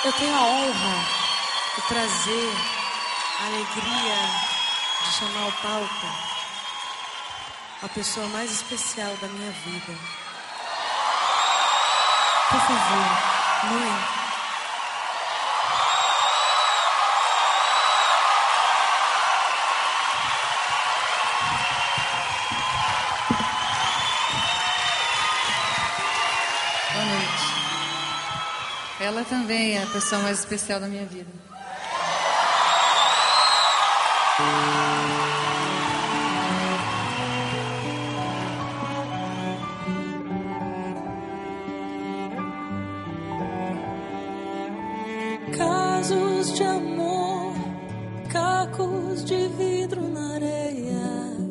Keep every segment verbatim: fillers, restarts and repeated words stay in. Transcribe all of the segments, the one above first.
Eu tenho a honra, o prazer, a alegria de chamar ao palco a pessoa mais especial da minha vida. Por favor, mãe. Boa noite. Ela também é a pessoa mais especial da minha vida. Casos de amor, cacos de vidro na areia,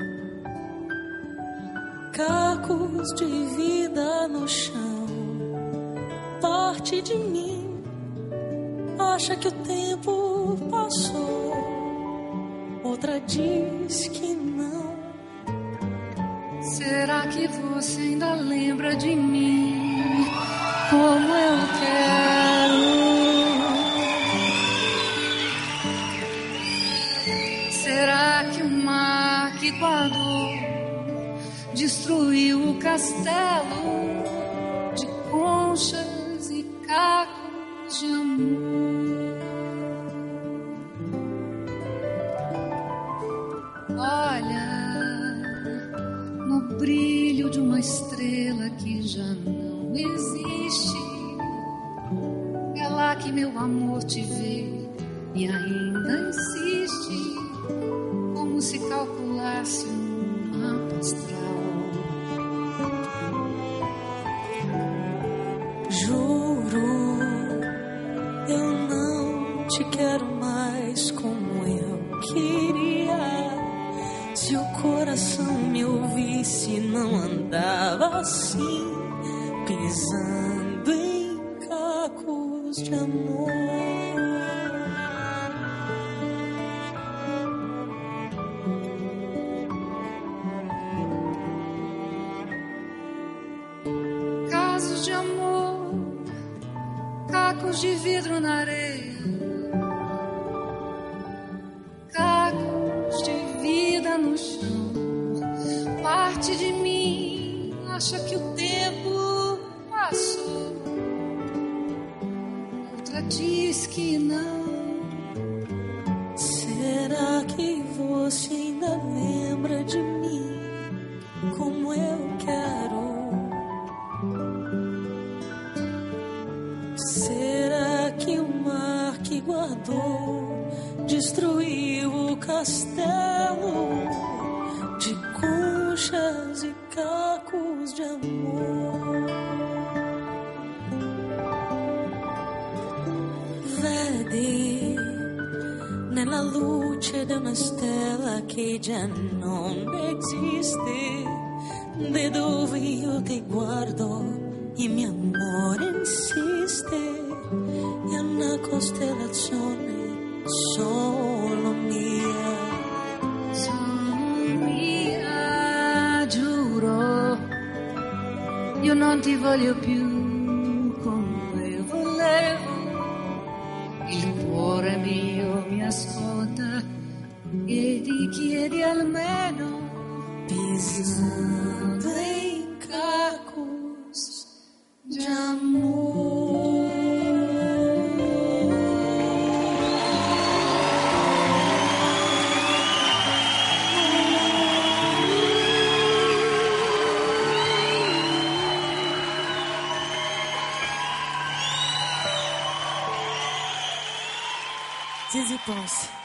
cacos de vida no chão. Parte de mim acha que o tempo passou, outra diz que não. Será que você ainda lembra de mim como eu quero? Será que o mar que guardou destruiu o castelo de conchas e cacos de amor? Olha, no brilho de uma estrela que já não existe, é lá que meu amor te vê e ainda insiste, como se calculasse um mapa astral. Juro, eu não te quero mais como eu queria. Se o coração me ouvisse, não andava assim, pisando em cacos de amor. Casos de amor, cacos de vidro na areia, cacos de vida no chão. Parte de mim acha que o tempo passou, outra diz que não. Será que você ainda lembra de mim como eu quero? Será que o mar que guardou destruiu o castelo de conchas e cacos de amor? Vedi nella luce di una stella che già non esiste, da dove io ti guardo il mio amore insiste, è una costellazione solo mia. Sono mia, giuro, io non ti voglio più come volevo. Il cuore mio mi ascolta e ti chiedi almeno, pisando in cacos de amor. Zizi Ponce.